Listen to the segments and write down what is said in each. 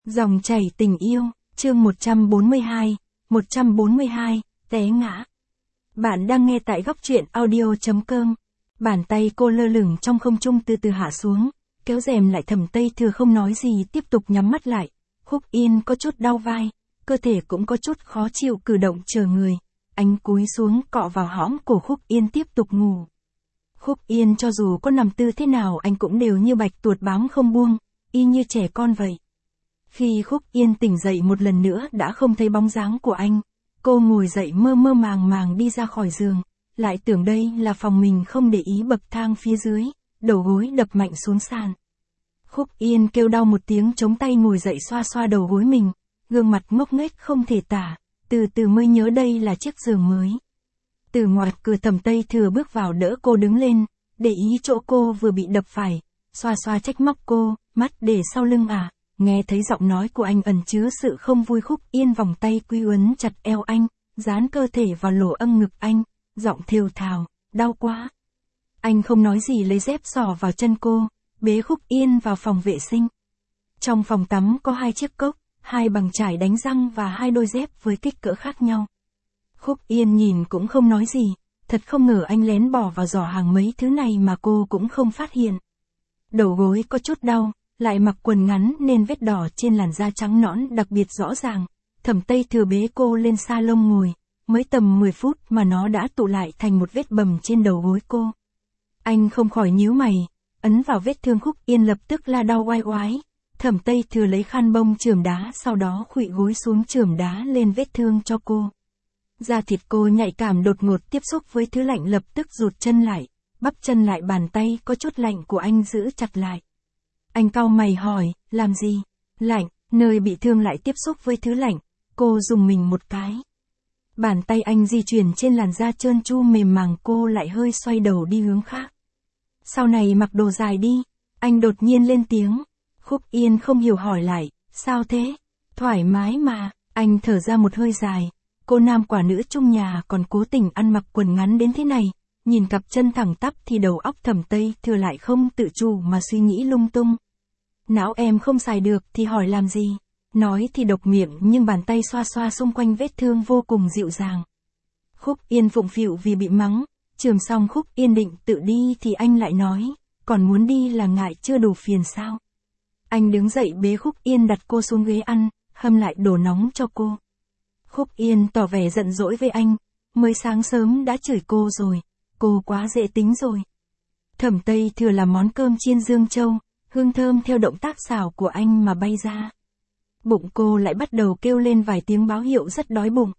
Dòng chảy tình yêu, chương 142, té ngã. Bạn đang nghe tại góc truyện audio.com. Bàn tay cô lơ lửng trong không trung từ từ hạ xuống, kéo rèm lại. Thẩm Tây Thừa không nói gì, tiếp tục nhắm mắt lại. Khúc Yên có chút đau vai, cơ thể cũng có chút khó chịu, cử động chờ người. Anh cúi xuống cọ vào hõm cổ Khúc Yên, tiếp tục ngủ. Khúc Yên cho dù có nằm tư thế nào anh cũng đều như bạch tuột bám không buông, y như trẻ con vậy. Khi Khúc Yên tỉnh dậy một lần nữa đã không thấy bóng dáng của anh. Cô ngồi dậy mơ mơ màng màng đi ra khỏi giường, lại tưởng đây là phòng mình, không để ý bậc thang phía dưới, đầu gối đập mạnh xuống sàn. Khúc Yên kêu đau một tiếng, chống tay ngồi dậy xoa xoa đầu gối mình, gương mặt ngốc nghếch không thể tả, từ từ mới nhớ đây là chiếc giường mới. Từ ngoài cửa Thẩm Tây Thừa bước vào đỡ cô đứng lên, để ý chỗ cô vừa bị đập phải, xoa xoa trách móc cô, mắt để sau lưng à. Nghe thấy giọng nói của anh ẩn chứa sự không vui. Khúc Yên vòng tay quy uốn chặt eo anh, dán cơ thể vào lỗ âng ngực anh, giọng thều thào, đau quá. Anh không nói gì, lấy dép xỏ vào chân cô, bế Khúc Yên vào phòng vệ sinh. Trong phòng tắm có 2 chiếc cốc, 2 bằng chải đánh răng và 2 đôi dép với kích cỡ khác nhau. Khúc Yên nhìn cũng không nói gì, thật không ngờ anh lén bỏ vào giỏ hàng mấy thứ này mà cô cũng không phát hiện. Đầu gối có chút đau, lại mặc quần ngắn nên vết đỏ trên làn da trắng nõn đặc biệt rõ ràng. Thẩm Tây Thừa bế cô lên salon ngồi, mới tầm 10 phút mà nó đã tụ lại thành một vết bầm trên đầu gối cô. Anh không khỏi nhíu mày, ấn vào vết thương. Khúc Yên lập tức la đau oai oái. Thẩm Tây Thừa lấy khăn bông chườm đá, sau đó khuỵu gối xuống chườm đá lên vết thương cho cô. Da thịt cô nhạy cảm đột ngột tiếp xúc với thứ lạnh, lập tức rụt chân lại, bắp chân lại. Bàn tay có chút lạnh của anh giữ chặt lại. Anh cau mày hỏi, làm gì? Lạnh, nơi bị thương lại tiếp xúc với thứ lạnh. Cô rùng mình một cái. Bàn tay anh di chuyển trên làn da trơn tru mềm màng, cô lại hơi xoay đầu đi hướng khác. Sau này mặc đồ dài đi. Anh đột nhiên lên tiếng. Khúc Yên không hiểu hỏi lại, sao thế? Thoải mái mà. Anh thở ra một hơi dài. Cô nam quả nữ chung nhà còn cố tình ăn mặc quần ngắn đến thế này. Nhìn cặp chân thẳng tắp thì đầu óc Thẩm Tây Thừa lại không tự chủ mà suy nghĩ lung tung. Não em không xài được thì hỏi làm gì? Nói thì độc miệng nhưng bàn tay xoa xoa xung quanh vết thương vô cùng dịu dàng. Khúc Yên phụng phịu vì bị mắng. Chườm xong Khúc Yên định tự đi thì anh lại nói, còn muốn đi là ngại chưa đủ phiền sao? Anh đứng dậy bế Khúc Yên đặt cô xuống ghế ăn, hâm lại đồ nóng cho cô. Khúc Yên tỏ vẻ giận dỗi với anh, mới sáng sớm đã chửi cô rồi, cô quá dễ tính rồi. Thẩm Tây Thừa làm món cơm chiên Dương Châu, hương thơm theo động tác xảo của anh mà bay ra. Bụng cô lại bắt đầu kêu lên vài tiếng báo hiệu rất đói bụng.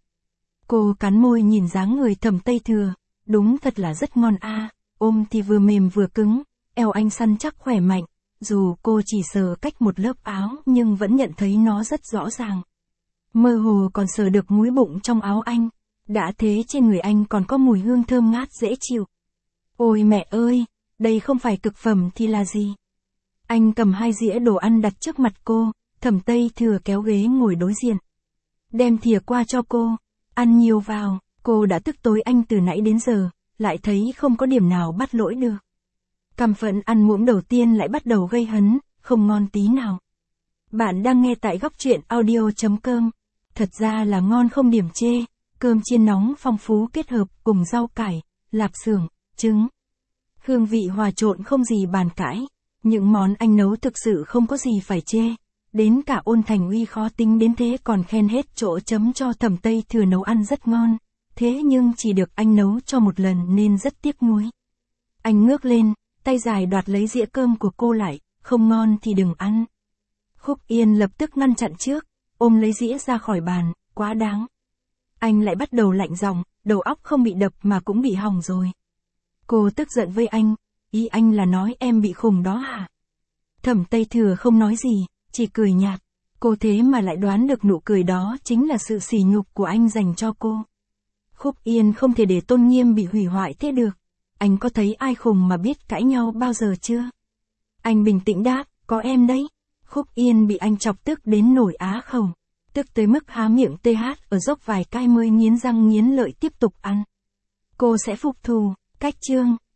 Cô cắn môi nhìn dáng người Thẩm Tây Thừa, đúng thật là rất ngon a, ôm thì vừa mềm vừa cứng, eo anh săn chắc khỏe mạnh, dù cô chỉ sờ cách một lớp áo nhưng vẫn nhận thấy nó rất rõ ràng. Mơ hồ còn sờ được múi bụng trong áo anh, đã thế trên người anh còn có mùi hương thơm ngát dễ chịu. Ôi mẹ ơi, đây không phải cực phẩm thì là gì? Anh cầm 2 dĩa đồ ăn đặt trước mặt cô, Thẩm Tây Thừa kéo ghế ngồi đối diện. Đem thìa qua cho cô, ăn nhiều vào. Cô đã tức tối anh từ nãy đến giờ, lại thấy không có điểm nào bắt lỗi được. Căm phẫn ăn muỗng đầu tiên lại bắt đầu gây hấn, không ngon tí nào. Bạn đang nghe tại góc truyện audio.com. Thật ra là ngon không điểm chê, cơm chiên nóng phong phú kết hợp cùng rau cải, lạp xưởng, trứng. Hương vị hòa trộn không gì bàn cãi. Những món anh nấu thực sự không có gì phải chê. Đến cả Ôn Thành Uy khó tính đến thế còn khen hết chỗ chấm cho Thẩm Tây Thừa nấu ăn rất ngon. Thế nhưng chỉ được anh nấu cho một lần nên rất tiếc nuối. Anh ngước lên, tay dài đoạt lấy dĩa cơm của cô lại, không ngon thì đừng ăn. Khúc Yên lập tức ngăn chặn trước, ôm lấy dĩa ra khỏi bàn, quá đáng. Anh lại bắt đầu lạnh giọng, đầu óc không bị đập mà cũng bị hỏng rồi. Cô tức giận với anh, ý anh là nói em bị khùng đó hả? Thẩm Tây Thừa không nói gì, chỉ cười nhạt. Cô thế mà lại đoán được nụ cười đó chính là sự sỉ nhục của anh dành cho cô. Khúc Yên không thể để tôn nghiêm bị hủy hoại thế được. Anh có thấy ai khùng mà biết cãi nhau bao giờ chưa? Anh bình tĩnh đáp, có em đấy. Khúc Yên bị anh chọc tức đến nổi á khẩu. Tức tới mức há miệng TH ở dốc vài cái mới nghiến răng nghiến lợi tiếp tục ăn. Cô sẽ phục thù, cách chương.